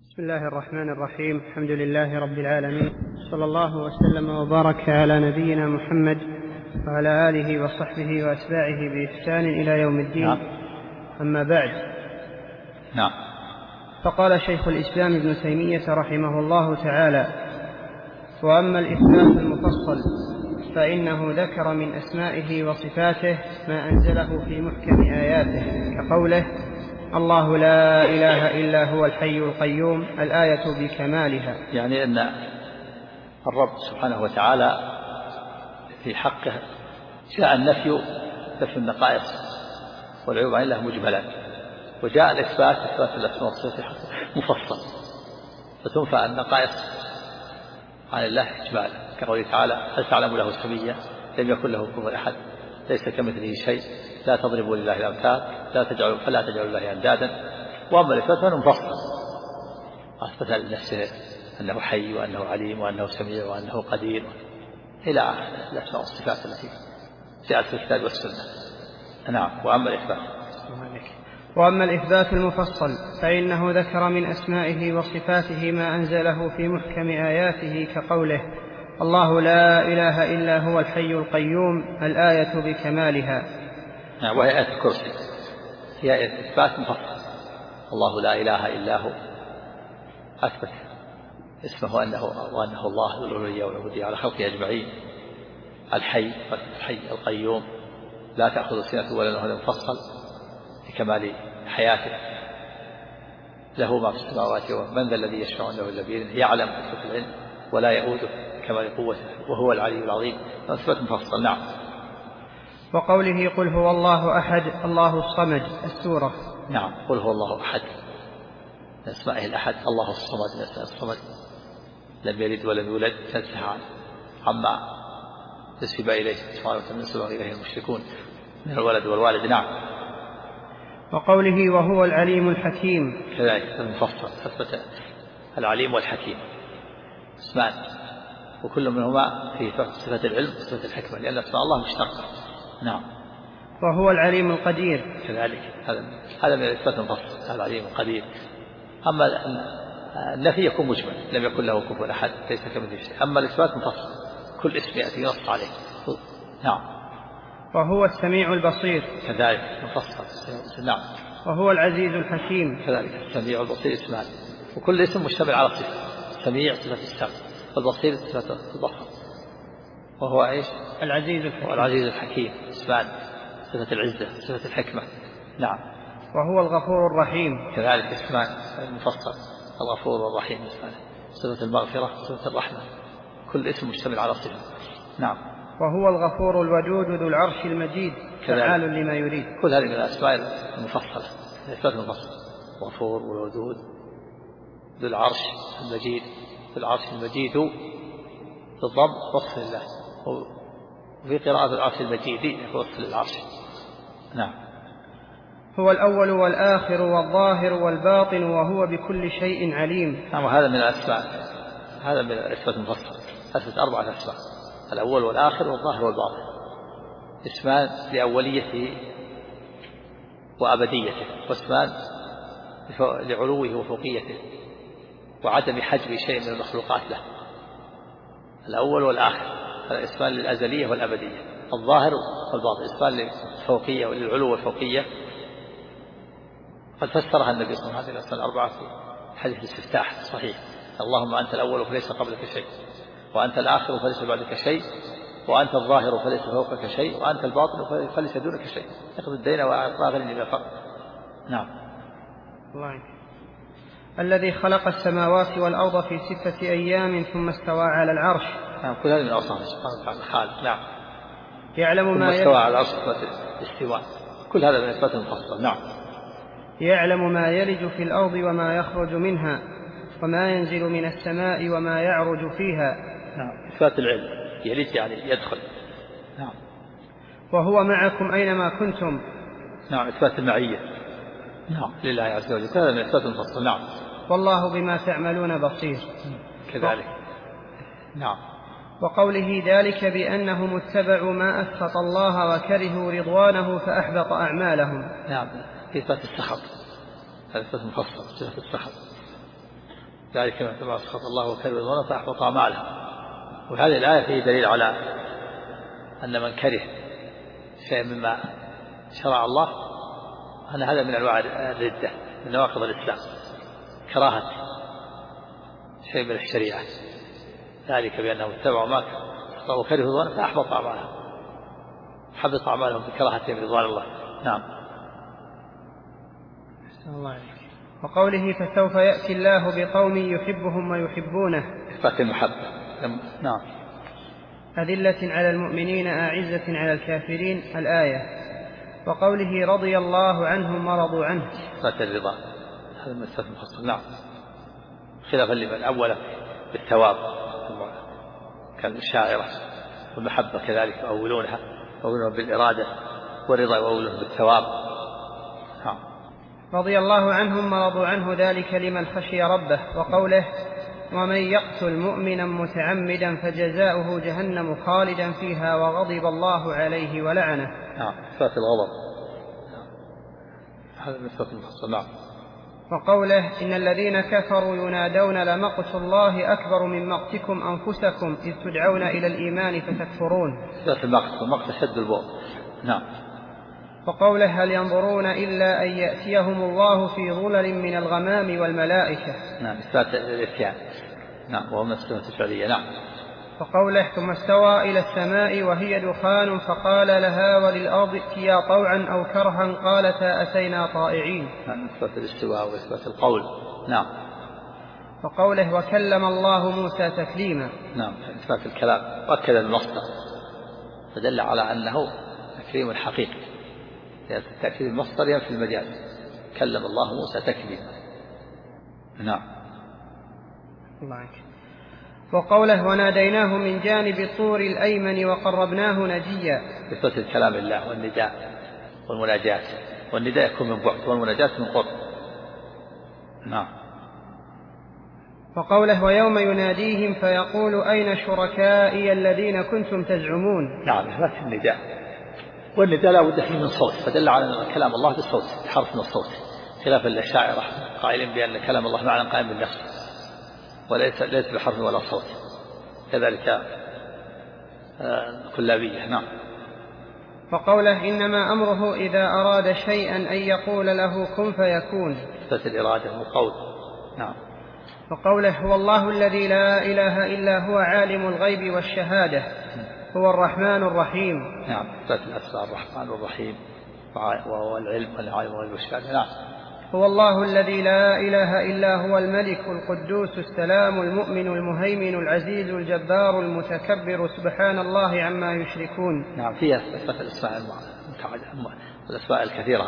بسم الله الرحمن الرحيم. الحمد لله رب العالمين، صلى الله وسلم وبارك على نبينا محمد وعلى آله وصحبه وأتباعه بإحسان إلى يوم الدين. نعم. أما بعد. نعم. فقال شيخ الإسلام ابن تيمية رحمه الله تعالى: وأما الإثبات المفصل فإنه ذكر من أسمائه وصفاته ما أنزله في محكم آياته، كقوله: الله لا إله إلا هو الحي القيوم، الآية بكمالها. يعني أن الرب سبحانه وتعالى في حقه جاء النفي النقائص والعيوب عن الله مجملا، وجاء الإثبات الأسماء والصفات مفصل، فتنفى النقائص عن الله إجمالا، كقوله تعالى: هل تعلم له سميا؟ لم يكن له كفوا أحد، ليس كمثله شيء، لا تضربوا لله الأمثال، فلا تجعلوا الله أندادا. وأما الإثبات فإنه مفصل، أثبت لنفسه أنه حي وأنه عليم وأنه سميع وأنه قدير إلى الأسماء والصفات التي جاءت في الكتاب والسنة. نعم. وأما الإثبات المفصل فإنه ذكر من أسمائه وصفاته ما أنزله في محكم آياته، كقوله: الله لا إله إلا هو الحي القيوم، الآية بكمالها. نعم. وهي آية الكرسي، هي إثبات مفصل. الله لا إله إلا هو، أثبت اسمه وأنه الله ذو الألوهية والعبودية على خلقه أجمعين. الحي القيوم، لا تأخذ سنة ولا نوم، مفصل لكمال حياته. له ما في السماوات ومن ذا الذي يشفع عنده إلا بإذنه، يعلم في العلم ولا يؤوده كمال قوته وهو العلي العظيم. أثبت مفصل. نعم. وقوله: قل هو الله أحد الله الصمد، السورة. نعم. قل هو الله أحد، اسمائه الأحد. الله الصمد لم يلد ولم يولد، تنزه عما نسب إليه سبحانه نسب إليه المشركون من الولد والوالد. نعم. وقوله: وهو العليم الحكيم، كذلك المفصل، أثبت العليم والحكيم اسمان، وكل منهما في صفة العلم وصفة الحكمة، لأن اسماء الله مشتقة. نعم. وهو العليم القدير، كذلك هذا من الإثبات المفصل، العليم القدير. أما النفي يكون مجمل، لم يكن له كفوا أحد، ليس كمثله شيء. أما الإثبات مفصل، كل اسم يأتي نص عليه. نعم. وهو السميع البصير، كذلك مفصل. نعم. وهو العزيز الحكيم، كذلك السميع والبصير اسمان، وكل اسم مشتمل على صفة. السميع صفة السمع، والبصير صفة البصر، وهو ايش؟ العزيز الحكيم. والعزيز الحكيم اسمان، صفة العزة، صفة الحكمة. نعم. وهو الغفور الرحيم، كذلك اسمان المفصل، الغفور والرحيم اسمان، صفة المغفرة، صفة الرحمة، كل اسم مشتمل على صفة. نعم. وهو الغفور الودود ذو العرش المجيد، فعال لما يريد. كل هذه من الأسماء المفصلة، الإثبات المفصل. غفور والودود ذو العرش المجيد، ذو العرش المجيد بالضم وصف الله، وفي قراءة العرش المجيد وصف للعرش. نعم. هو الأول والآخر والظاهر والباطن، وهو بكل شيء عليم. نعم. وهذا من الأسماء، هذا من الإثبات المفصل، أثبت 4 أسماء: الأول والآخر والظاهر والباطن، اسمان لأوليته وأبديته، واسمان لعلوه وفوقيته وعدم حجب شيء من المخلوقات له. الأول والآخر هذا اسمان للأزلية والأبدية. الظاهر والباطن اسمان للفوقية وللعلو والفوقية. قد فسرها النبي صلى الله عليه وسلم 4 في حديث الاستفتاح الصحيح: اللهم أنت الأول فليس قبلك شيء، وأنت الآخر فليس بعدك شيء، وأنت الظاهر فليس فوقك شيء، وأنت الباطن فليس دونك شيء، اقض الدين وأغنني بالفقر. نعم. الله. الذي خلق السماوات والأرض في 6 أيام ثم استوى على العرش. نعم. كل هذه من أوصافه سبحانه وتعالى خالق. نعم. يعلم ما استوى على العرش، الاستواء، كل هذا من إثبات المفصل. نعم. يعلم ما يلج في الأرض وما يخرج منها، وما ينزل من السماء وما يعرج فيها. نعم. إثبات العلم، يلج يعني يدخل. نعم. وهو معكم أينما كنتم. نعم. إثبات المعية. نعم. لله عز وجل، هذا من إثبات المفصل. نعم. والله بما تعملون بصير. كذلك. نعم. وقوله: ذلك بأنهم اتبعوا ما أسخط الله وكرهوا رضوانه فأحبط أعمالهم. نعم. إثبات السخط، هذا إثبات مفصل، صفة السخط. ذلك ما اتبع سخط الله وكره رضوانه فأحبط أعمالهم. وهذه الآية فيه دليل على أن من كره شيء مما شرع الله أن هذا من أنواع الردة من نواقض الإسلام، كراهة شيء من الشريعة، ذلك بأنهم اتبعوا ما وكره رضوانه فأحبط أعمالهم، حبط أعمالهم بكراهتهم رضوان الله. نعم. الله عليك. وقوله فسوف يأتي الله بقوم يحبهم ويحبونه، إثبات المحبة. نعم. أذلة على المؤمنين أعزة على الكافرين، الآية. وقوله رضي الله عنهم ورضوا عنه، إثبات الرضا، هذا من إثبات المفصل. نعم. خلافا لمن أول بالثواب كالشاعرة، والمحبة كذلك يؤولونها بالإرادة، والرضا يؤولونه بالثواب. رضي الله عنهم ورضوا عنه، ذلك لمن خشي ربه. وقوله ومن يقتل مؤمنا متعمدا فجزاؤه جهنم خالدا فيها وغضب الله عليه ولعنه. إثبات الغضب، هذا من إثبات المفصل. نعم. وقوله إن الذين كفروا ينادون لمقت الله أكبر من مقتكم أنفسكم إذ تدعون إلى الإيمان فتكفرون. إثبات المقت، والمقت شد البؤر. نعم. وقوله هل ينظرون إلا أن يأتيهم الله في ظلل من الغمام والملائكة. نعم. إثبات الإتيان. نعم. وهو من الصفات الفعلية. نعم. وقوله ثم استوى إلى السماء وهي دخان فقال لها وللأرض ائتيا طوعا أو كرها قالتا أتينا طائعين. نعم. إثبات الاستواء وإثبات القول. نعم. وقوله وكلم الله موسى تكليما. نعم. إثبات الكلام، وأكد المصدر فدل على أنه تكليم حقيقي، لأن التأكيد المصدر ينفي المجاز. كلم الله موسى تكليما. نعم. الله عنك. وقوله وناديناه من جانب الطور الأيمن وقربناه نجيا. إثبات الكلام الله والنداء والمناجاة، والنداء يكون من بعد والمناجاة من قرب. نعم. وقوله ويوم يناديهم فيقول أين شركائي الذين كنتم تزعمون. نعم. إثبات النداء، والنداء لا بد فيه من صوت، فدل على كلام الله بالصوت، حرف من الصوت، خلافا للشاعرة قائلين بأن كلام الله معنى قائم بالنفس وليس بحرف ولا صوت، كذلك كلابية. نعم. وقوله إنما أمره إذا أراد شيئا أن يقول له كن فيكون. إثبات الإرادة والقول. نعم. وقوله هو الله الذي لا إله إلا هو عالم الغيب والشهادة هو الرحمن الرحيم. نعم. إثبات الأسماء الرحمن والرحيم وهو العلم والعالم والغيب والشهادة. نعم. هو الله الذي لا إله إلا هو الملك القدوس السلام المؤمن المهيمن العزيز الجبار المتكبر سبحان الله عما يشركون. نعم. فيها إثبات الأسماء الأسماء الكثيرة،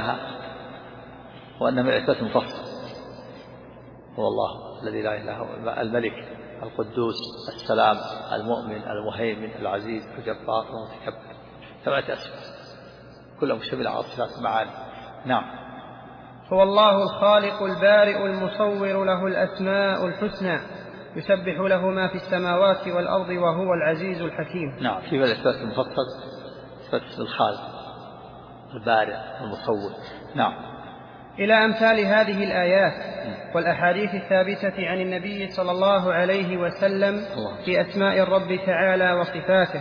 وأن من إثبات مفصل. هو الله الذي لا إله إلا هو الملك القدوس السلام المؤمن المهيمن العزيز الجبار المتكبر، 8 أسماء كلها مشتملة على صفات المعاني. نعم. هو الله الخالق البارئ المصور له الأسماء الحسنى يسبح له ما في السماوات والأرض وهو العزيز الحكيم. نعم. في الإثبات المفصل إثبات الخالق البارئ المصور. نعم. إلى أمثال هذه الآيات والأحاديث الثابتة عن النبي صلى الله عليه وسلم في أسماء الرب تعالى وصفاته،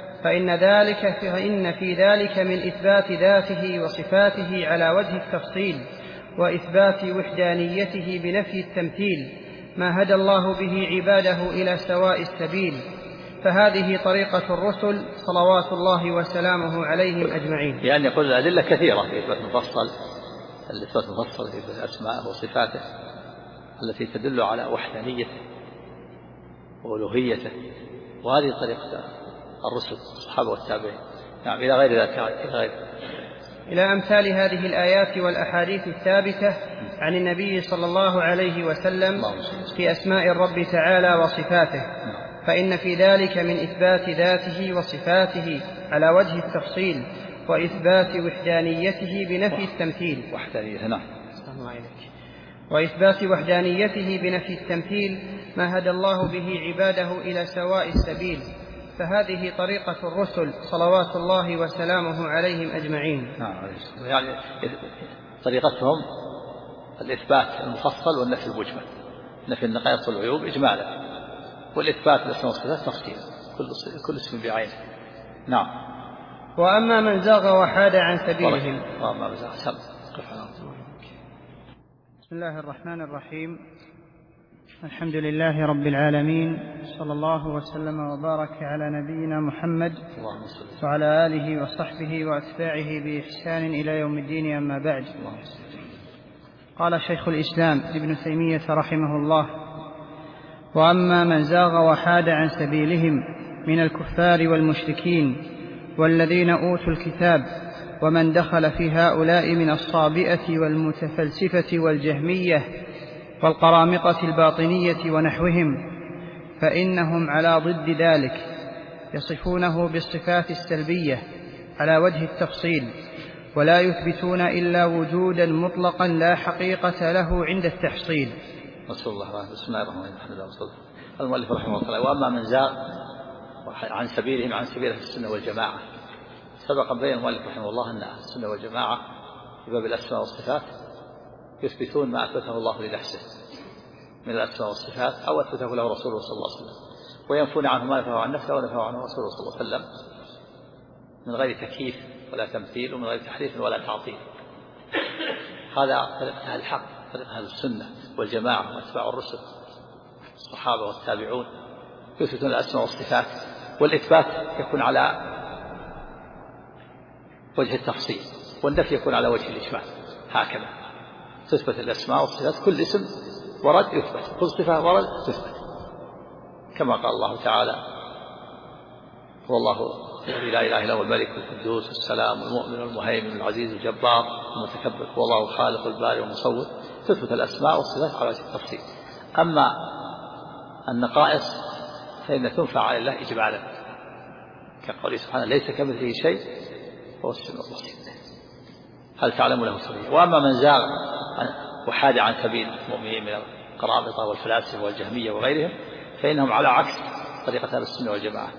فإن في ذلك من إثبات ذاته وصفاته على وجه التفصيل، وإثبات وحدانيته بنفي التمثيل، ما هدى الله به عباده إلى سواء السبيل، فهذه طريقة الرسل صلوات الله وسلامه عليهم أجمعين. يعني يقول الأدلة كثيرة في إثبات مفصل، الإثبات المفصل في أسماءه وصفاته التي تدل على وحدانيته وألوهيته، وهذه طريقة الرسل الصحابة والتابعين. نعم. إلى غير ذلك إلى أمثال هذه الآيات والأحاديث الثابتة عن النبي صلى الله عليه وسلم في أسماء الرب تعالى وصفاته، فإن في ذلك من إثبات ذاته وصفاته على وجه التفصيل، وإثبات وحدانيته بنفي التمثيل. وإثبات وحدانيته بنفي التمثيل ما هدى الله به عباده إلى سواء السبيل، فهذه طريقة الرسل صلوات الله وسلامه عليهم أجمعين. يعني طريقتهم الإثبات المفصل والنفي المجمل، نفي النقائص والعيوب إجمالا، والإثبات الأسماء والصفات تفصيلا، كل اسم بعينه. نعم. وأما من زاغ وحاد عن سبيلهم. بسم الله الرحمن الرحيم. الحمد لله رب العالمين، صلى الله وسلم وبارك على نبينا محمد وعلى آله وصحبه وأتباعه بإحسان إلى يوم الدين. أما بعد، قال شيخ الإسلام ابن تيمية رحمه الله: وأما من زاغ وحاد عن سبيلهم من الكفار والمشركين والذين أوتوا الكتاب ومن دخل في هؤلاء من الصابئة والمتفلسفة والجهمية والقرامطة الباطنية ونحوهم، فإنهم على ضد ذلك يصفونه بالصفات السلبية على وجه التفصيل، ولا يثبتون إلا وجودا مطلقا لا حقيقة له عند التحصيل. بسم الله الرحمن الرحيم. المؤلف رحمه الله: وأما من زاغ عن سبيلهم عن سبيل السنة والجماعة. سبق بين المؤلف رحمه الله أن السنة والجماعة في باب الأسماء والصفات يثبتون ما أثبته الله لنفسه من الأسماء والصفات أو أثبته له رسوله صلى الله عليه وسلم، وينفون عنه ما نفاه عن نفسه ونفاه عنه رسوله صلى الله عليه وسلم من غير تكييف ولا تمثيل ومن غير تحريف ولا تعطيل. هذا طريق أهل الحق، طريق أهل السنة والجماعة واتباع الرسل الصحابة والتابعون، يثبتون الأسماء والصفات، والإثبات يكون على وجه التفصيل والنفي يكون على وجه الإجمال. هكذا تثبت الأسماء والصفات، كل اسم ورد يثبت، كل صفة ورد تثبت، كما قال الله تعالى: هو الله الذي لا إله إلا هو الملك القدوس السلام المؤمن المهيمن العزيز الجبار المتكبر، هو الله الخالق البارئ المصور. تثبت الأسماء والصفات على وجه التفصيل. أما النقائص فإن تنفع على الله إجمالا، كقوله سبحانه: ليس كمثله شيء هو السميع البصير، هل تعلم له سميا. وأما من زاغ وحاد عن سبيل المؤمنين من القرامطة والفلاسفة والجهمية وغيرهم، فإنهم على عكس طريقة أهل السنة والجماعة،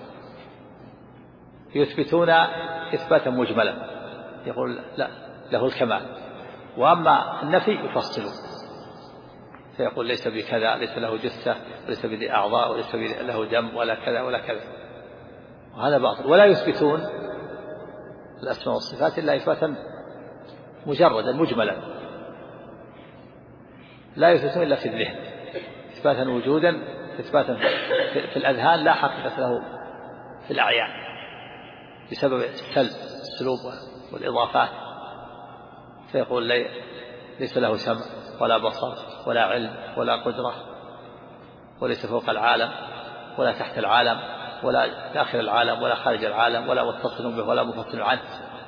يثبتون إثباتا مجملا، يقول لا له الكمال، وأما النفي يفصلون، فيقول ليس بكذا، ليس له جثة، وليس بذي أعضاء، وليس له دم، ولا كذا ولا كذا، وهذا باطل. ولا يثبتون الأسماء والصفات إلا إثباتا مجردا مجملا، لا يثبتون إلا في الذهن إثباتا وجودا، إثباتا في الأذهان لا حقيقة له في الأعيان بسبب السلوب والإضافات، فيقول ليس له سمع ولا بصر ولا علم ولا قدرة، وليس فوق العالم ولا تحت العالم ولا داخل العالم ولا خارج العالم ولا متصل به ولا منفصل عنه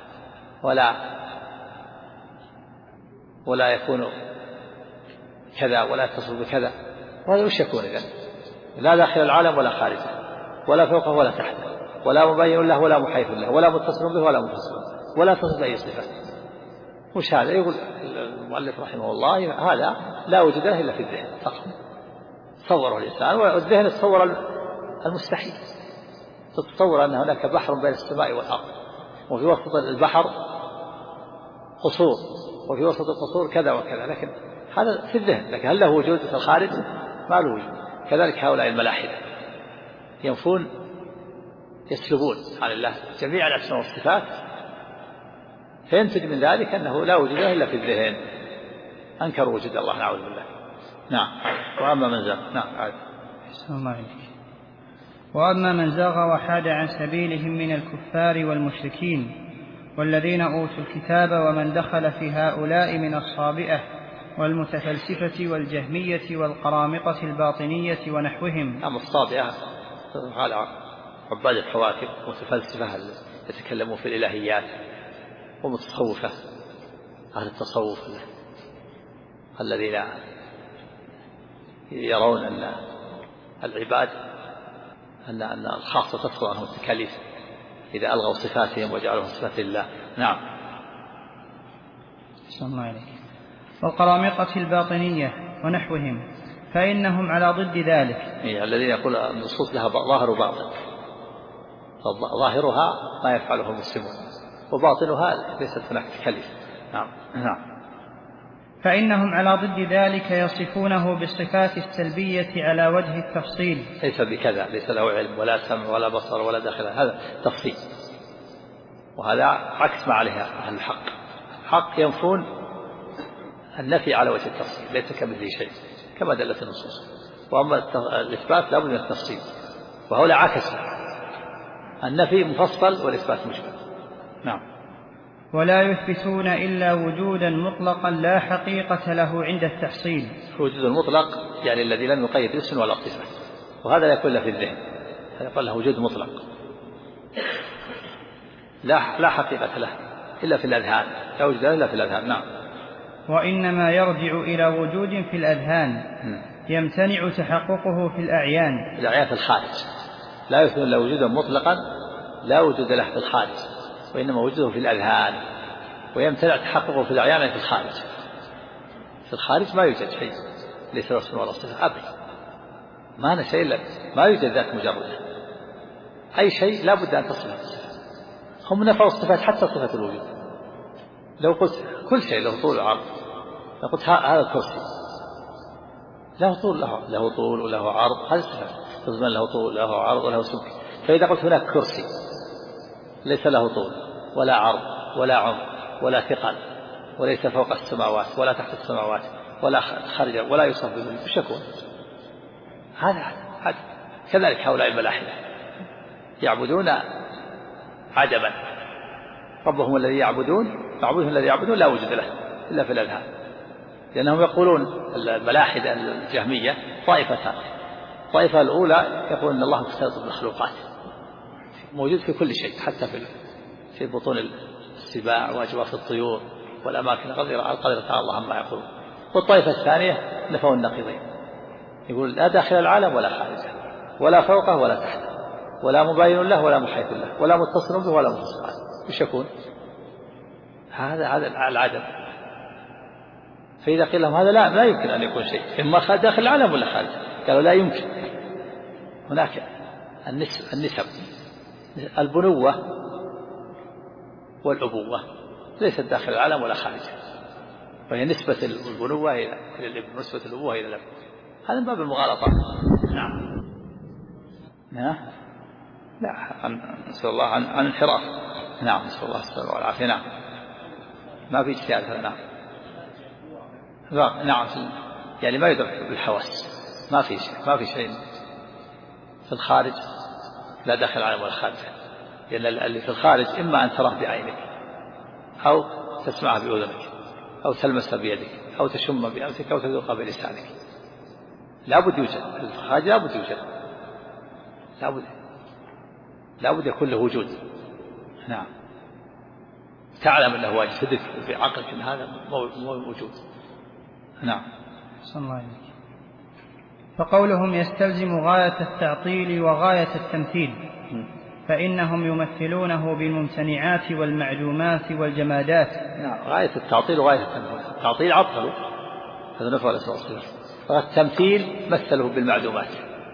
ولا يكون كذا ولا يتصل بكذا. وهذا وش يكون إذن؟ لا داخل العالم ولا خارجه ولا فوقه ولا تحته ولا مبين له ولا محيط له ولا متصل به ولا منفصل ولا تصل بأي صفة. وش هذا؟ يقول المؤلف رحمه الله: هذا لا وجود له إلا في الذهن فقط، تصوره الإنسان، والذهن تصور المستحيل، تتصور أن هناك بحر بين السماء والأرض، وفي وسط البحر قصور، وفي وسط القصور كذا وكذا، لكن هذا في الذهن. لكن هل له وجود في الخارج؟ ما له وجود. كذلك هؤلاء الملاحدة ينفون يسلبون عن الله جميع الأسماء والصفات، فينتج من ذلك أنه لا وجود له إلا في الذهن، أنكروا وجود الله، نعوذ بالله. نعم. وأما من زاغ، نعم عاد. الله عليك. وأما من زاغ وحاد عن سبيلهم من الكفار والمشركين والذين أوتوا الكتاب ومن دخل في هؤلاء من الصابئة والمتفلسفة والجهمية والقرامطة الباطنية ونحوهم. أما الصابئة على عباد الحواكم، متفلسفة يتكلمون في الإلهيات، ومتصوفة أهل التصوف الذين يرون أن العباد أن الخاصة تدخل عنهم التكاليف إذا ألغوا صفاتهم وجعلهم صفات الله. نعم. صلى الله عليه. والقرامطة الباطنية ونحوهم، فإنهم على ضد ذلك. الذين يقول النصوص لها ظاهر وباطن، ظاهرها ما يفعله المسلمون، وباطنها ليست هناك تكاليف. نعم. نعم. فإنهم على ضد ذلك يصفونه بالصفات السلبية على وجه التفصيل. ليس بكذا، ليس له علم ولا سمع ولا بصر ولا داخل، هذا تفصيل، وهذا عكس ما عليه أهل الحق. الحق ينفون النفي على وجه التفصيل، ليس كمثله شيء كما دلت النصوص. وأما الإثبات لابد من التفصيل، وهؤلاء عكس، النفي مفصل والإثبات مجمل. نعم. ولا يثبتون إلا وجودا مطلقا لا حقيقة له عند التحصيل. وجود المطلق يعني الذي لم يقيد اسم ولا صفة، وهذا لا يكون له في الذهن، هذا يقول له وجود مطلق لا حقيقة له إلا في الأذهان، لا وجود إلا في الأذهان. نعم. وإنما يرجع إلى وجود في الأذهان يمتنع تحققه في الأعيان. الأعيان في الخارج لا يثبت له وجودا مطلقا لا وجود له في الخارج، وإنما وجوده في الأذهان، ويمتنع تحققه في الأعيان في الخارج. في الخارج ما يوجد شيء ليس اسم ولا صفة أبدا، ما أنا شيء ما يوجد ذات مجردة، أي شيء لا بد أن تصفه الصفة. هم نفوا الصفات حتى صفة الوجود. لو قلت كل شيء له طول وعرض، لو قلت هذا الكرسي له طول وله عرض، هذه الصفات تضمن له طول له عرض وله سمك. فإذا قلت هناك كرسي ليس له طول ولا عرض ولا عمق ولا ثقل، وليس فوق السماوات ولا تحت السماوات ولا خارج ولا يوصف بالوجود، وش يكون؟ هذا كذلك هؤلاء الملاحدة يعبدون عدما، ربهم الذي يعبدون، معبودهم الذي يعبدون لا وجود له إلا في الأذهان. لأنهم يقولون الملاحدة الجهمية طائفتان، الطائفة الأولى يقول أن الله مختلط بالمخلوقات، موجود في كل شيء، حتى في بطون السباع وأجواف الطيور والأماكن القدرة تعالى الله عما يقولون. والطائفة الثانية نفوا النقيضين، يقول لا داخل العالم ولا خارجه، ولا فوقه ولا تحته، ولا مباين له ولا محيط له، ولا متصل به ولا منفصل عنه. وش يكون؟ هذا العدم. فإذا قيل لهم هذا لا يمكن أن يكون شيء، إما داخل العالم ولا خارجه، قالوا لا يمكن. هناك النسب، البنوة والأبوة ليست داخل العالم ولا خارجه، وهي نسبة البنوة إلى الابن ونسبة الأبوة إلى الأب، هذا من باب المغالطة. نعم. لا نسأل الله عن انحراف. نعم نسأل الله السلامة والعافية. نعم ما في اجتهاد هذا. نعم يعني ما يدرك بالحواس، ما في شيء في الخارج لا داخل العالم ولا خارجه، لأن اللي في الخارج إما أن تراه بعينك أو تسمعه بأذنك أو تلمسه بيدك أو تشم بأنفك أو تذوق بلسانك. لابد يوجد الخارج، لابد يوجد، لابد يكون له وجود. نعم تعلم أنه واجد، تدرك بعقلك أن هذا موجود. نعم. صلى الله عليه وسلم. فقولهم يستلزم غاية التعطيل وغاية التمثيل، فإنهم يمثلونه بالممتنعات والمعدومات والجمادات. نعم غاية التعطيل وغاية التمثيل. التعطيل عطلوا، هذا نفى الأسماء والصفات. والتمثيل مثلوه بالمعدومات،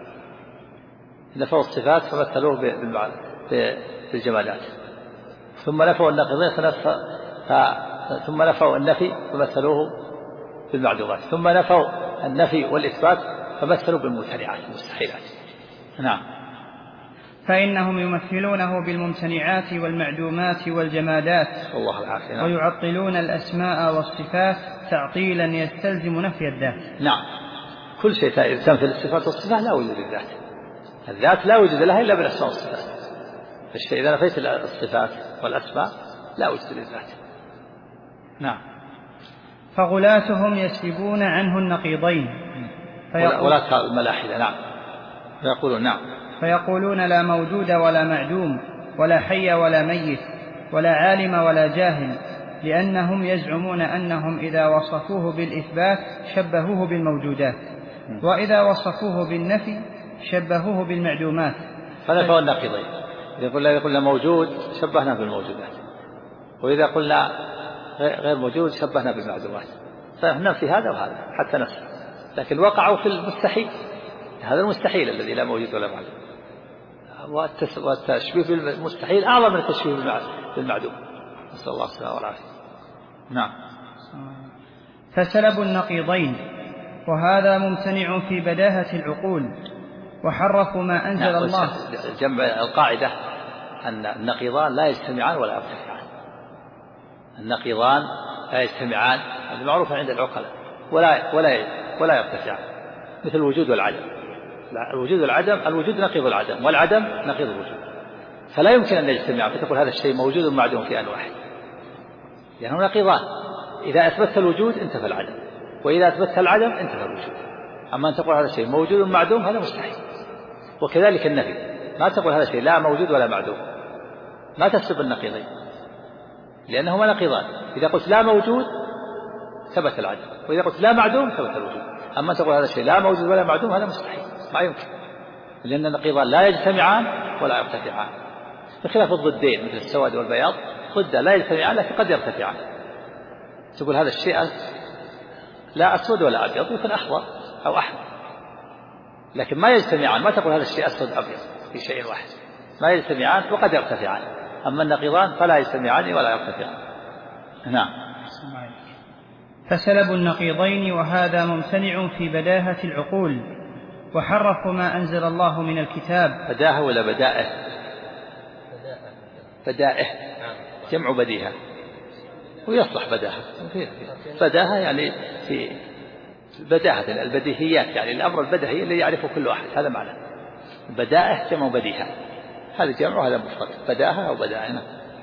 نفوا الصفات فمثلوه بالجمادات. ثم نفوا النقيضين ثم نفوا النفي فمثلوه بالمعدومات. ثم نفوا النفي والإثبات فمثلوا بالممتنعات المستحيلات. نعم. فإنهم يمثلونه بالممتنعات والمعدومات والجمادات الله العافية. نعم. ويعطلون الأسماء والصفات تعطيلا يستلزم نفي الذات. نعم كل شيء تنفي الصفات والصفات لا وجود للذات، الذات لا وجود لها إلا بالأسماء والصفات. فالشيء إذا نفيت الصفات والأسماء لا وجود للذات. نعم. فغلاتهم يسلبون عنه النقيضين ولا الملاحدة. نعم فيقولون نعم فيقولون لا موجود ولا معدوم ولا حي ولا ميت ولا عالم ولا جاهل، لأنهم يزعمون أنهم إذا وصفوه بالإثبات شبهوه بالموجودات، وإذا وصفوه بالنفي شبهوه بالمعدومات. فنفوا النقيضين، إذا قلنا موجود شبهنا بالموجودات، وإذا قلنا غير موجود شبهنا بالمعدومات. فنفي هذا وهذا حتى نفسه، لكن وقعوا في المستحيل، هذا المستحيل الذي لا موجود ولا معدوم، والتشبيه بالمستحيل أعظم من التشبيه بالمعدوم. نسأل الله السلامة والعافية. نعم. فسلبوا النقيضين، وهذا ممتنع في بداهة العقول، وحرفوا ما أنزل الله. جمع القاعدة أن النقيضان لا يجتمعان ولا يرتفعان. النقيضان لا يجتمعان، هذا معروف عند العقلاء، ولا يرتفعان، مثل الوجود والعدم. الوجود والعدم، الوجود نقيض العدم، والعدم نقيض الوجود، فلا يمكن أن يجتمعا فتقول هذا الشيء موجود ومعدوم في آن واحد، لأنه نقيضان. إذا أثبتت الوجود انتفى العدم، وإذا أثبتت العدم انتفى الوجود. أما أن تقول هذا الشيء موجود ومعدوم هذا مستحيل. وكذلك النفي، ما تقول هذا الشيء لا موجود ولا معدوم، ما تسلب النقيضين لأنهما نقيضان. إذا قلت لا موجود ثبت العدم، وإذا قلت لا معدوم ثبت الوجود. أما تقول هذا الشيء لا موجود ولا معدوم هذا مستحيل، ما يمكن، لأن النقيضان لا يجتمعان ولا يرتفعان، بخلاف الضدين مثل السواد والبياض، ضد لا يجتمعان لكن قد يرتفعان. تقول هذا الشيء لا أسود ولا أبيض، يكون أخضر أو أحمر، لكن ما يجتمعان. ما تقول هذا الشيء أسود أبيض في شيء واحد، ما يجتمعان وقد يرتفعان. أما النقيضان فلا يجتمعان ولا يرتفعان. نعم. فسلبوا النقيضين، وهذا ممتنع في بداهة العقول، وحرفوا ما أنزل الله من الكتاب. بداهة ولا بدائه؟ بدائه جمع بديهة، ويصلح بداهة. بداهة يعني في بداهة البديهيات، يعني الأمر البديهي اللي يعرفه كل واحد، هذا معنى بدائه. جمع بديهة، هذا جمع وهذا مفرد، بداهة أو بدائنا.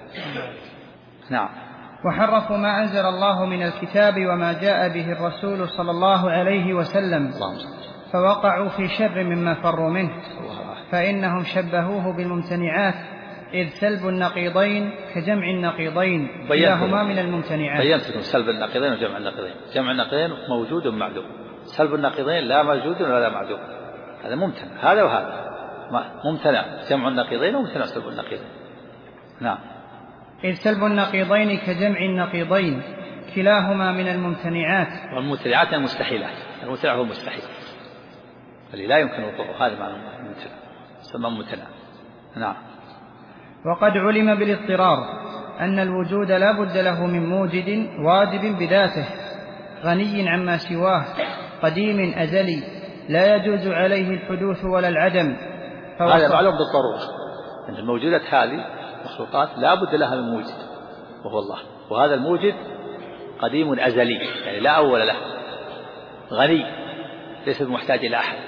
نعم. وحرفوا ما أنزل الله من الكتاب وما جاء به الرسول صلى الله عليه وسلم، فوقعوا في شر مما فروا منه، فإنهم شبهوه بالممتنعات، إذ سلب النقيضين كجمع النقيضين كلاهما من الممتنعات. بينت لكم سلب النقيضين وجمع النقيضين. جمع النقيضين موجود ومعدوم، سلب النقيضين لا موجود ولا معدوم، هذا ممتنع. هذا وهذا ممتنع، جمع النقيضين وممتنع سلب النقيضين. نعم. إذ سلب النقيضين كجمع النقيضين كلاهما من الممتنعات. والممتنعات المستحيلات، الممتنع هو المستحيل اللي لا يمكن وقوعه، هذا معنى الممتنع، سمى ممتنع. نعم. وقد علم بالاضطرار أن الوجود لا بد له من موجد واجب بذاته، غني عما سواه، قديم أزلي، لا يجوز عليه الحدوث ولا العدم. هذا معلوم بالضرورة أن الموجودات هذه مخلوقات لا بد لها من موجد وهو الله، وهذا الموجد قديم أزلي، يعني لا أول له، غني ليس محتاج إلى أحد،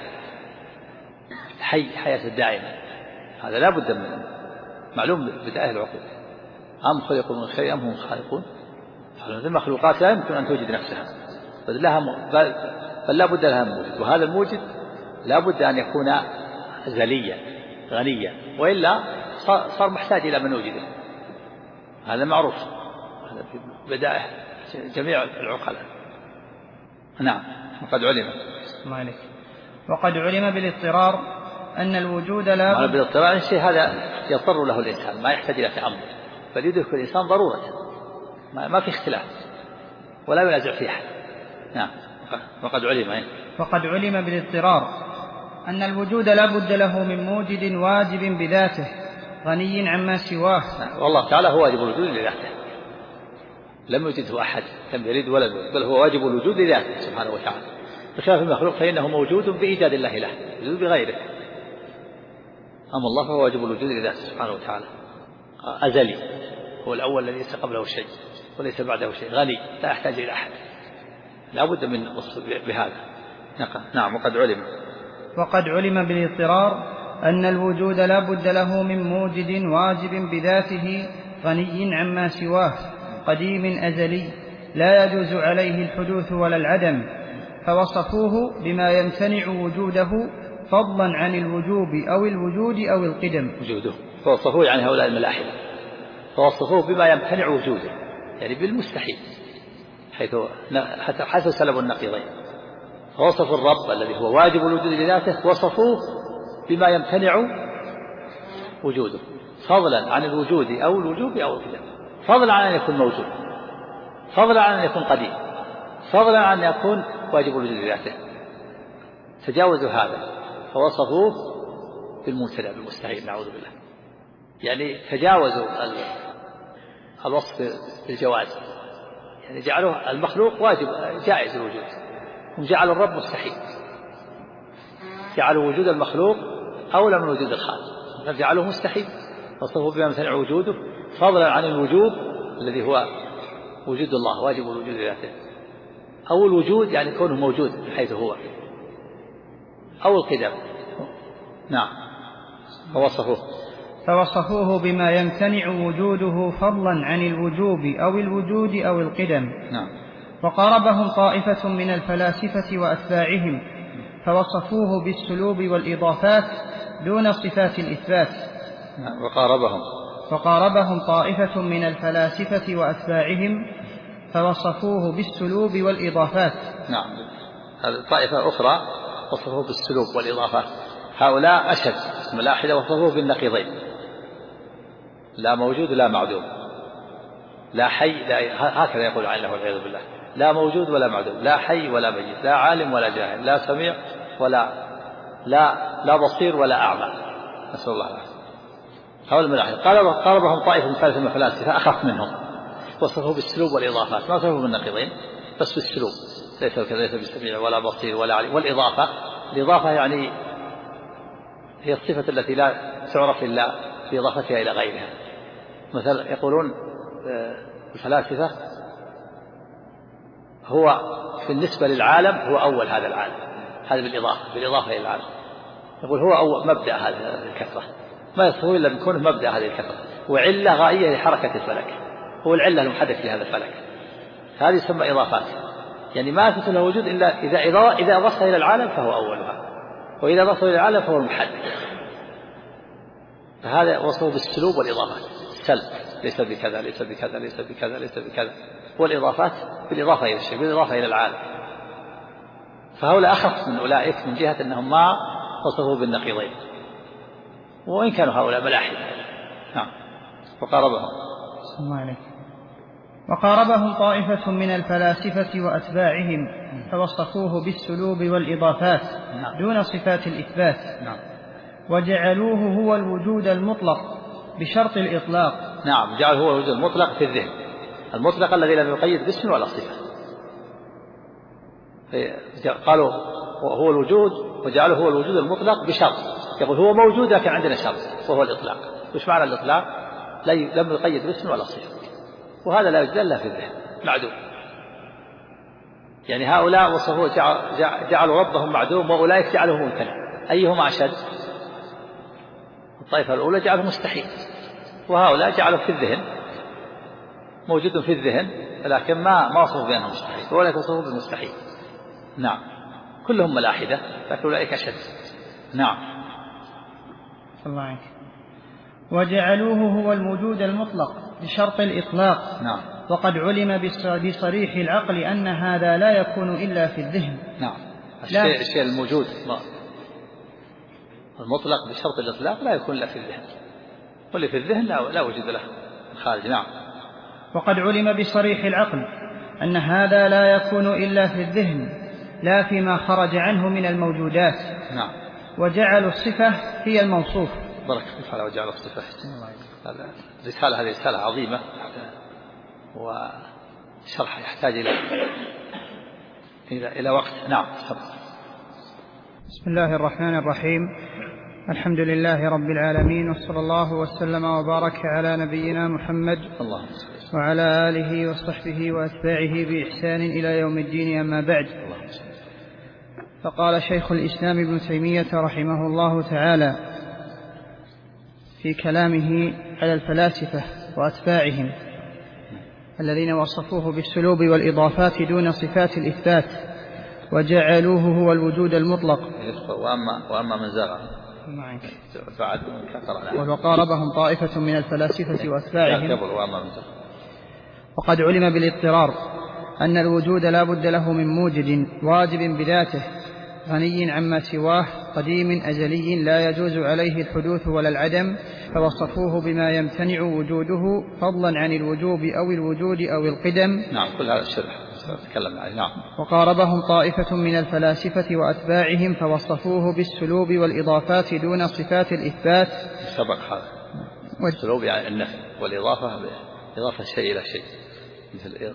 حي حياة دائمة، هذا لا بد منه، معلوم بدائه العقول. أم خلقوا من شيء أم هم خالقون؟ المخلوقات لا يمكن أن توجد نفسها، بل لا بد لها من موجد، وهذا الموجد لا بد أن يكون أزليا غنيا، وإلا صار محتاج إلى من وجده، هذا معروف، هذا في بدائه جميع العقلاء. نعم. وقد علم وقد علم بالاضطرار أن الوجود لا بد. بالاضطرار الشيء هذا يضطر له الإنسان، ما يحتاج إلى تأمل، بل يدرك الإنسان ضرورة، ما في اختلاف ولا ينازع فيه أحد. نعم. وقد علم بالاضطرار أن الوجود لا بد له من موجد واجب بذاته، غني عما سواه. والله تعالى هو واجب الوجود لذاته، لم يوجده أحد، لم يلد ولد، بل هو واجب الوجود لذاته سبحانه وتعالى، بخلاف المخلوق فإنه موجود بإيجاد الله له، يوجد بغيره. أما الله فهو واجب الوجود لذاته سبحانه وتعالى، أزلي، هو الأول الذي ليس قبله شيء وليس بعده شيء، غني لا يحتاج إلى أحد، لا بد من وصف بهذا. نعم. وقد علم بالاضطرار أن الوجود لا بد له من موجد واجب بذاته، غني عما سواه، قديم أزلي، لا يجوز عليه الحدوث ولا العدم، فوصفوه بما يمتنع وجوده فضلا عن الوجوب أو الوجود أو القدم. وجوده فوصفوه يعني هؤلاء الملاحدة، فوصفوه بما يمتنع وجوده، يعني بالمستحيل، حيث سلبوا النقيضين. فوصفوا الرب الذي هو واجب الوجود لذاته، وصفوه بما يمتنع وجوده، فضلا عن الوجود أو الوجوب أو القدم، فضلا عن أن يكون موجود، فضلا عن أن يكون قديم، فضلا عن أن يكون واجب الوجود لذاته. تجاوزوا هذا فوصفوه بالممتنع بالمستحيل، نعوذ بالله، يعني تجاوزوا الوصف بالجواز، يعني جعلوه المخلوق واجب جائز الوجود، هم جعلوا الرب مستحيل، جعلوا وجود المخلوق أولى من وجود الخالق، جعلوه مستحيل وصفوا بما يمتنع وجوده فضلا عن الوجود الذي هو وجود الله واجب الوجود لذاته، أو الوجود يعني كونه موجود من حيث هو، أو القدم. نعم. فوصفوه بما يمتنع وجوده فضلا عن الوجوب أو الوجود أو القدم. نعم. وقاربهم طائفة من الفلاسفة وأتباعهم فوصفوه بالسلوب والإضافات دون صفات الإثبات. نعم. وقاربهم طائفة من الفلاسفة وأتباعهم فوصفوه بالسلوب والإضافات. نعم. هذه طائفة أخرى وصفوه بالسلوب والإضافات، هؤلاء أشد ملاحدة وصفوه بالنقيضين، لا موجود لا معدوم، لا حي لا، هكذا يقول عنه والعياذ بالله، لا موجود ولا معدوم، لا حي ولا ميت، لا عالم ولا جاهل، لا سميع ولا لا بصير ولا أعمى، نسأل الله العافية. هؤلاء الملاحدة قاربهم طائفة من الفلاسفة أخف منهم وصفوه بالسلوب والإضافات، ما وصفوه بالنقيضين بس بالسلوب، ليس كذا، ليس بسميع ولا بصير ولا عليم. والإضافة، الإضافة يعني هي الصفة التي لا تعرف إلا بإضافتها إلى غيرها. مثلا يقولون الفلاسفة هو بالنسبة للعالم هو أول هذا العالم، هذا بالإضافة إلى العالم، يقول هو أول مبدأ هذه الكثرة، ما يصفه إلا بكونه مبدأ هذه الكثرة وعلة غائية لحركة الفلك، هو العلة المحدث لهذا الفلك، هذه يسمى إضافات، يعني ما أثبت له وجود إلا إذا أضفها إلى العالم فهو أولها، وإذا أضفه إلى العالم فهو المحدث. فهذا وصفه بالسلوب والإضافات، سلب، ليس بكذا ليس بكذا ليس بكذا ليس بكذا، والإضافات بالإضافة إلى الشيء، بالإضافة إلى العالم. فهؤلاء أخف من أولئك من جهة أنهم ما وصفوا بالنقيضين، وإن كانوا هؤلاء ملاحدة. نعم. وقاربهم طائفة من الفلاسفة وأتباعهم فوصفوه بالسلوب والإضافات دون صفات الإثبات. نعم. وجعلوه هو الوجود المطلق بشرط الإطلاق. نعم، جعله هو الوجود المطلق في الذهن، المطلق الذي لم يقيد باسم ولا صفة. قالوا هو الوجود، وجعله هو الوجود المطلق بشرط، يقول هو موجود لكن عندنا شرط وهو الإطلاق. وش معنى الإطلاق؟ لم يقيد باسم ولا صفة، وهذا لا يوجد إلا في الذهن، معدوم. يعني هؤلاء وصفوه جعلوا ربهم معدوم، وأولئك جعلوه ممتنع، أيهما أشد؟ الطائفة الأولى جعله مستحيل، وهؤلاء جعلوا في الذهن، موجود في الذهن، لكن ما وصفوا بأنه مستحيل، وأولئك وصفوا بالمستحيل. نعم. كلهم ملاحدة لكن أولئك أشد. نعم. الله عنك. وجعلوه هو الوجود المطلق بشرط الإطلاق. نعم. وقد علم بصريح العقل أن هذا لا يكون إلا في الذهن. نعم. الشيء الموجود المطلق بشرط الإطلاق لا يكون إلا في الذهن، واللي في الذهن لا وجود له خارج. نعم. وقد علم بصريح العقل أن هذا لا يكون إلا في الذهن لا فيما خرج عنه من الموجودات. نعم. وجعلوا الصفة هي الموصوف. بارك الله فيك. وجعلوا الصفة. هذه رسالة عظيمة وشرح يحتاج إلى وقت. نعم. بسم الله الرحمن الرحيم. الحمد لله رب العالمين، وصلى الله وسلم وبارك على نبينا محمد وعلى آله وصحبه وأتباعه بإحسان إلى يوم الدين. أما بعد، فقال شيخ الإسلام ابن تيمية رحمه الله تعالى في كلامه على الفلاسفة وأتباعهم الذين وصفوه بالسلوب والإضافات دون صفات الإثبات وجعلوه هو الوجود المطلق. وأما من زاغ وقاربهم طائفة من الفلاسفة وأتباعهم. وقد علم بالاضطرار أن الوجود لا بد له من موجد واجب بذاته غني عما سواه قديم أزلي لا يجوز عليه الحدوث ولا العدم، فوصفوه بما يمتنع وجوده فضلا عن الوجوب أو الوجود أو القدم. نعم. كل هذا الشرح تكلمنا عنه. نعم. وقاربهم طائفة من الفلاسفة وأتباعهم فوصفوه بالسلوب والإضافات دون صفات الإثبات. سبق هذا. والسلوب يعني النفي، والإضافة إضافة شيء إلى شيء، مثل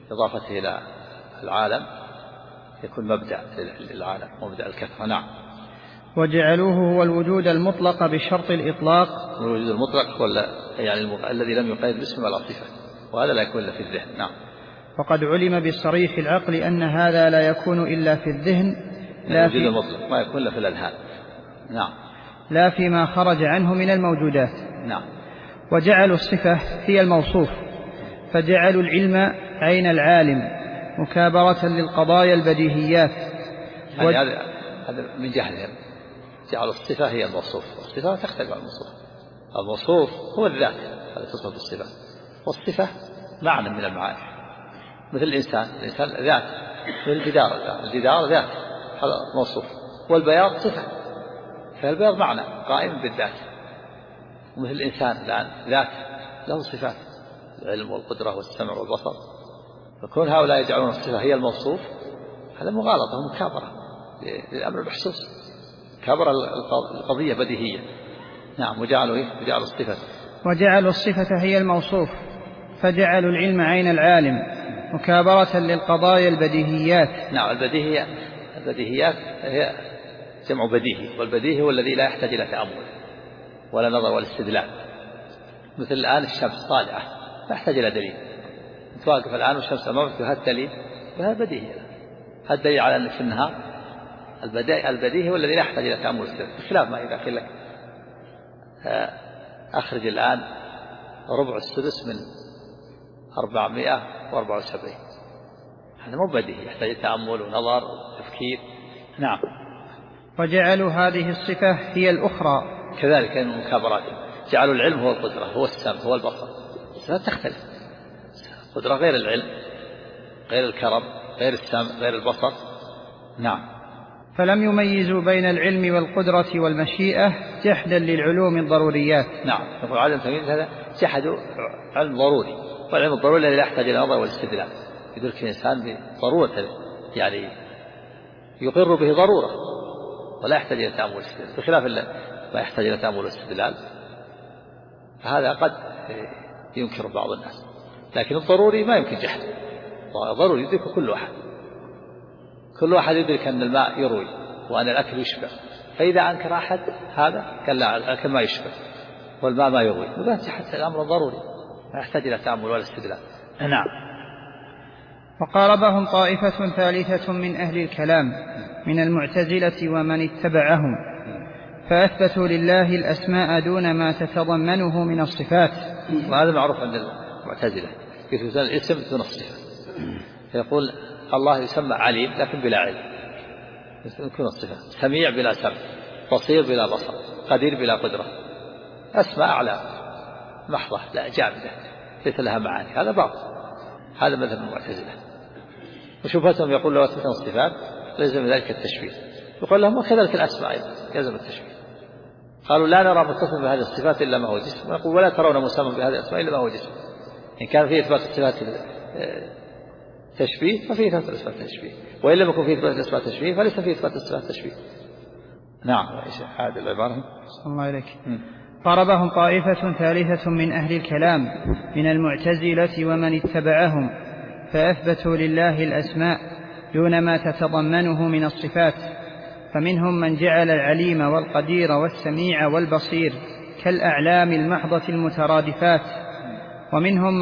إضافته إلى العالم يكون مبدأ للعالم، مبدأ الكثرة. نعم. وجعلوه هو الوجود المطلق بشرط الإطلاق. الوجود المطلق ولا يعني الذي لم يقيد باسم ولا صفة، وهذا لا يكون إلا في الذهن. نعم. وقد علم بصريح العقل أن هذا لا يكون إلا في الذهن، لا الوجود المطلق ما يكون إلا في الأذهان. نعم. لا فيما خرج عنه من الموجودات. نعم. وجعلوا الصفة هي الموصوف، فجعلوا العلم عين العالم مكابرة للقضايا البديهيات. يعني هذا من جهلهم، جعلوا الصفة هي الموصوف، والصفة تختلف عن الموصوف. الموصوف هو الذات التي تصف بالصفة، والصفة معنى من المعاني، مثل الإنسان ذات، مثل الجدار ذات، هذا موصوف. والبياض صفة، فالبياض معنى قائم بالذات. ومثل الإنسان الآن ذات له صفات، العلم والقدرة والسمع والبصر، فكون هؤلاء يجعلون الصفة هي الموصوف هذا مغالطة ومكابرة للأمر المحسوس، كبر القضية بديهية. نعم. وجعلوا الصفة هي الموصوف، فجعلوا العلم عين العالم مكابرة للقضايا البديهيات. نعم. البديهيات هي جمع بديهي، والبديهي هو الذي لا يحتاج إلى تأمل ولا نظر ولا استدلال. مثل الآن الشمس طالعة لا يحتاج إلى دليل، تواقف الآن والشمس أمامك، هذا الدليل وهذا بديهي، هذا الدليل على أنك في النهار. البديهي هو الذي لا يحتاج إلى تأمل واستدلال، بخلاف ما إذا قيل لك أخرج الآن ربع السدس من 474، هذا مو بديهي، يحتاج تأمل ونظر وتفكير. نعم. وجعلوا هذه الصفة هي الأخرى. كذلك من المكابرات، جعلوا العلم هو القدرة، هو السمع، هو البصر. لا تختلف، القدرة غير العلم، غير الكرم، غير السمع، غير البصر. نعم. فلم يميزوا بين العلم والقدرة والمشيئة جحدا للعلوم الضروريات. نعم. نقول عدم تمييز هذا جحدوا علم ضروري، والعلم الضروري الذي لا يحتاج إلى نظر والاستدلال، يدرك الإنسان بضرورة، يعني يقر به ضرورة ولا يحتاج إلى تأمل واستدلال، بخلاف ما يحتاج إلى تأمل واستدلال، فهذا قد ينكر بعض الناس. لكن الضروري ما يمكن جحده، ضروري يدرك كل واحد يدرك أن الماء يروي وأن الأكل يشبع، فإذا أنكر أحد هذا قال لا، الأكل ما يشبع والماء ما يروي، وذلك حتى الأمر ضروري ما يحتاج إلى تأمل ولا استدلال. نعم. وقاربهم طائفة ثالثة من أهل الكلام من المعتزلة ومن اتبعهم، فأثبتوا لله الأسماء دون ما تتضمنه من الصفات. وهذا معروف عند المعتزلة، يثبتون الاسم دون الصفة، يقول الله يسمى عليم لكن بلا علم، يكون الصفة، سميع بلا سمع، بصير بلا بصر، قدير بلا قدرة، أسماء أعلى محضة لا جامدة ليس لها معاني، هذا باطل، هذا مذهب المعتزلة. وشبهتهم يقول لو أثبتنا الصفات لازم ذلك التشبيه، يقول لهم وكذلك الأسماء أيضا يلزم التشبيه. قالوا لا نرى متصف بهذه الصفات إلا ما هو جسم، ويقول ولا ترون مسمى بهذه الأسماء إلا ما هو جسم. إن كان فيه إثبات الصفات تشبيه ففيه إثبات الصفات تشبيه، وإن لم يكن فيه إثبات الصفات تشبيه فليس فيه إثبات الصفات تشبيه. نعم. هذه العبارة. صلى الله عليك. قاربهم طائفة ثالثة من أهل الكلام من المعتزلة ومن اتبعهم، فأثبتوا لله الأسماء دون ما تتضمنه من الصفات، فمنهم من جعل العليم والقدير والسميع والبصير كالأعلام المحضة المترادفات، ومنهم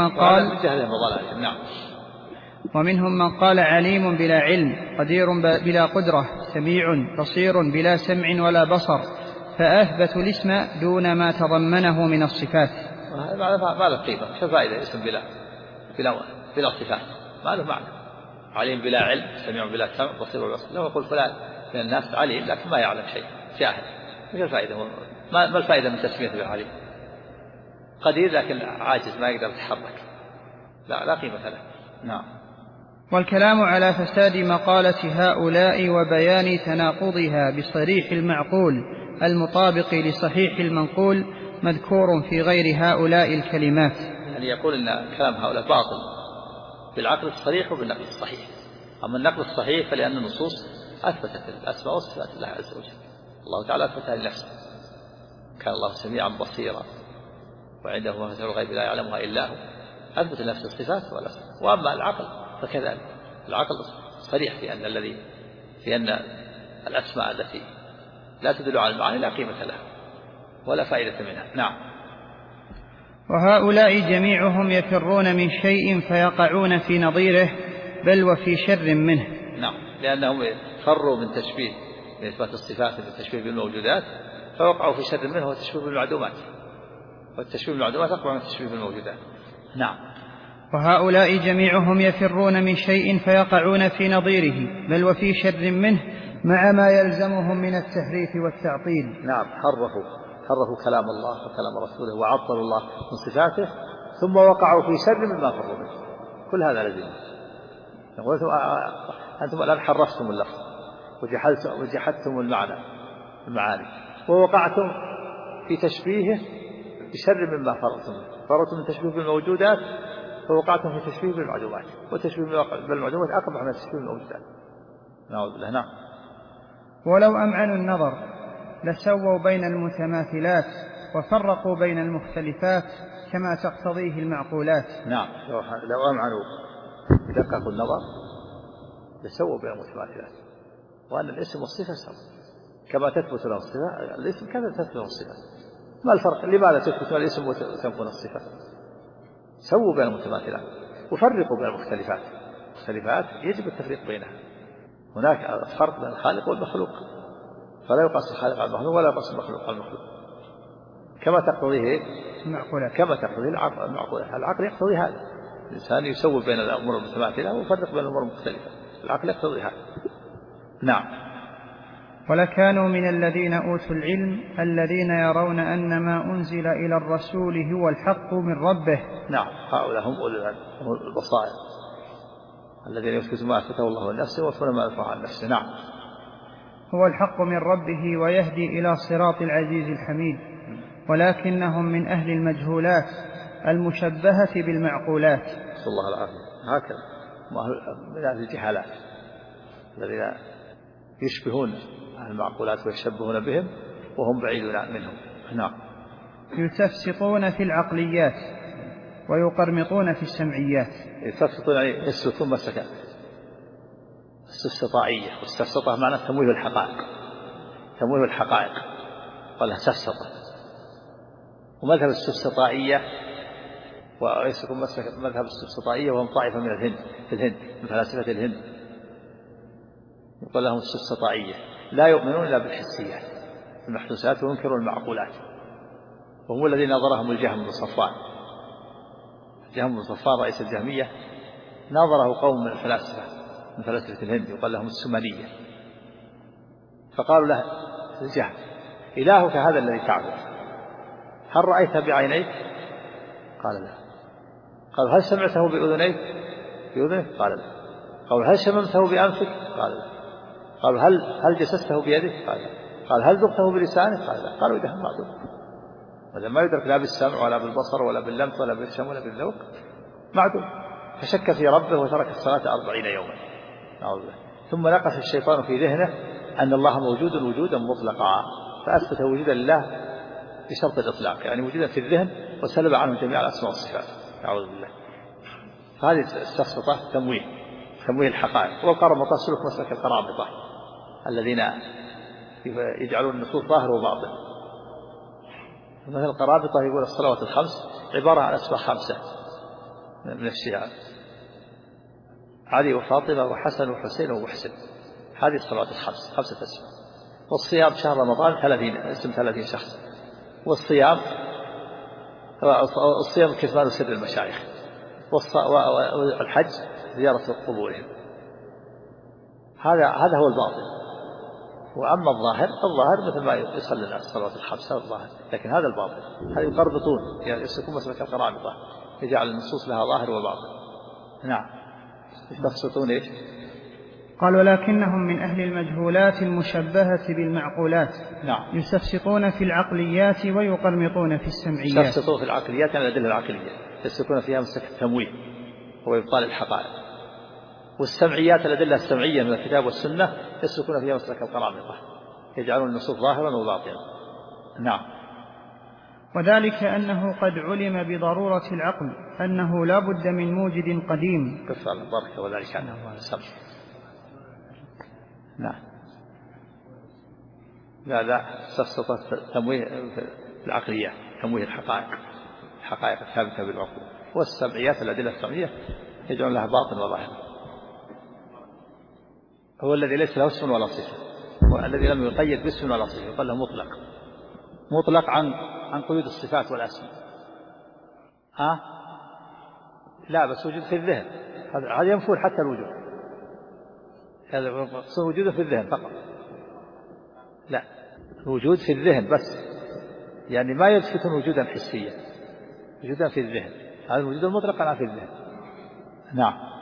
من قال عليم بلا علم، قدير بلا قدرة، سميع بصير بلا سمع ولا بصر، فأثبتوا الاسم دون ما تضمنه من الصفات. ما له قيمة، شفائدة اسم بلا صفات ما له معنى. عليم بلا علم، سميع بلا سمع، بصير بلا بصر. لو يقول فلان من الناس عليم لكن ما يعلم شيء، جاهل، ايش الفائدة؟ ما الفائدة من تسميته بالعليم؟ قدير لكن عاجز ما يقدر يتحرك، لا قيمة له. نعم. والكلام على فساد مقالة هؤلاء وبيان تناقضها بصريح المعقول المطابق لصحيح المنقول مذكور في غير هؤلاء الكلمات. يعني يقول إن كلام هؤلاء باطل بالعقل الصريح وبالنقل الصحيح. أما النقل الصحيح فلأن النصوص أثبتت الأسماء والصفات لله عز وجل، الله تعالى أثبتها لنفسه، كان الله سميعا بصيرا وعنده مفاتيح الغيب لا يعلمها إلا هو، أثبت لنفسه الصفات والأسماء. وأما العقل فكذلك العقل صريح في أن الأسماء التي لا تدل على المعاني لا قيمة لها ولا فائدة منها. نعم. وهؤلاء جميعهم يفرون من شيء فيقعون في نظيره بل وفي شر منه. نعم، لأنهم فروا من تشبيه من إثبات الصفات بالتشبيه بالموجودات فوقعوا في شر منه والتشبيه بالمعدومات، والتشبيه بالمعدومات أقوى من التشبيه بالموجودات. نعم. وهؤلاء جميعهم يفرون من شيء فيقعون في نظيره بل وفي شر منه مع ما يلزمهم من التحريف والتعطيل. نعم، حرفوا كلام الله وكلام رسوله وعطلوا الله من صفاته ثم وقعوا في شر مما فروا منه. كل هذا لازم. أنتم الآن حرفتم اللفظ وجحدتم المعاني ووقعتم في تشبيهه بشر مما فرطتم من تشبيه بالموجودات فوقعتم في تشبيه بالمعدومات، والتشبيه بالمعدومات أقبح من التشبيه بالموجودات. نعوذ بالله. نعم. ولو أمعنوا النظر لسووا بين المتماثلات وفرقوا بين المختلفات كما تقتضيه المعقولات. نعم، لو أمعنوا دققوا النظر لسووا بين المتماثلات، وأن الاسم والصفة سوا كما تثبت له الصفة الاسم كذا تثبت له الصفة. ما الفرق؟ لماذا تثبت الاسم وتنفون الصفة؟ سووا بين المتماثلات وفرقوا بين المختلفات. المختلفات يجب التفريق بينها. هناك فرق بين الخالق والمخلوق، فلا يقاس الخالق على المخلوق ولا يقاس المخلوق على المخلوق كما تقتضيه المعقولات. العقل يقتضي هذا. الإنسان يسوي بين الأمور المتماثلة ويفرق بين الأمور المختلفة. العقل يقتضي هذا. نعم. ولكانوا من الذين أوتوا العلم الذين يرون أن ما أنزل إلى الرسول هو الحق من ربه. نعم، هؤلاء هم أولي البصائر الذين يثبتون ما أثبته الله لنفسه وينفون ما أثبته عن نفسه. نعم. هو الحق من ربه ويهدي إلى صراط العزيز الحميد. ولكنهم من أهل المجهولات المشبهة بالمعقولات. نسأل الله العافية. هكذا من أهل الجهالات الذين يشبهون المعقولات ويشبهون بهم وهم بعيدون منهم. نعم. يتفسطون في العقليات ويقرمطون في السمعيات. يتفسطون يعني يسلكون مسلك السفسطائية، والسفسطة معناه تمويه الحقائق قالها سفسطة. ومذهب السفسطائية ويسلكون مسلك مذهب السفسطائية وهم طائفة من الهند من فلاسفة الهند يقول لهم السفسطائية لا يؤمنون إلا بالحسيات المحسوسات وينكرون المعقولات. وهم الذين نظرهم الجهم بن صفوان. جهم بن صفوان رئيس الجهمية نظره قوم من فلاسفة الهند يقال لهم السمنية، فقالوا له الجهم إلهك هذا الذي تعبد هل رأيته بعينيك؟ قال لا. قالوا هل سمعته بأذنيك؟ قال لا. قالوا هل شممته بأنفك؟ قال لا. قالوا هل جسسته بيدك؟ قال لا. قال هل ذقته بلسانك؟ قال لا. قالوا إذا معدوم. وإذا ما يدرك لا بالسمع ولا بالبصر ولا باللمس ولا بالشم ولا بالذوق معدوم. فشك في ربه وترك الصلاة 40 يوما. ثم نقش الشيطان في ذهنه أن الله موجود وجودا مطلقا فأثبت وجودا لله بشرط الإطلاق، يعني وجودا في الذهن وسلب عنه جميع الأسماء والصفات. أعوذ بالله. فهذه السفسطة تمويه الحقائق. والقرامطة سلوك مسلك القرامطة الذين يجعلون النصوص ظاهر وباطن. مثل القرامطة يقول الصلوات الخمس عبارة عن أسماء 5 من الشيعة: علي وفاطمة وحسن وحسين ومحسن. هذه الصلوات الخمس 5 أسماء. والصيام شهر رمضان 30 شخص. والصيام كتمان سر المشايخ. والحج زيارة قبورهم. هذا هو الباطن. وأما الظاهر مثل ما يصلي الناس الصلوات الخمس الظاهر، لكن هذا الباطن. هذه يقربطون يعني يسلكون مسلك القرامطة يجعل النصوص لها ظاهر وباطن. نعم. يتفسطون إيش؟ قال ولكنهم من أهل المجهولات المشبهة بالمعقولات. نعم. يستفسطون في العقليات ويقرمطون في السمعيات. يستفسطون في العقليات يعني الأدلة العقلية يسلكون فيها مسلك التمويه هو إبطال الحقائق. والسمعيات الأدلة السمعية من الكتاب والسنة يسلكون فيها مسلك القرامطة يجعلون النصوص ظاهرا وباطنا. نعم. وذلك أنه قد علم بضرورة العقل أنه لا بد من موجد قديم. كفى البركة وذلك أنه السبب. نعم. لا سفسطة تمويه العقلية، تمويه الحقائق الثابتة بالعقول، والسمعيات الأدلة السمعية يجعل لها باطن وظاهر. هو الذي ليس له اسم ولا صفة، والذي لم يقيد باسم ولا صفة يقال له مطلق عن قيود الصفات والأسماء. لا بس وجود في الذهن، هذا ينفون حتى الوجود، هذا وجوده في الذهن فقط. لا، الوجود في الذهن بس، يعني ما يلفتون وجودا حسيا، وجودا في الذهن، هذا الوجود المطلق على في الذهن. نعم.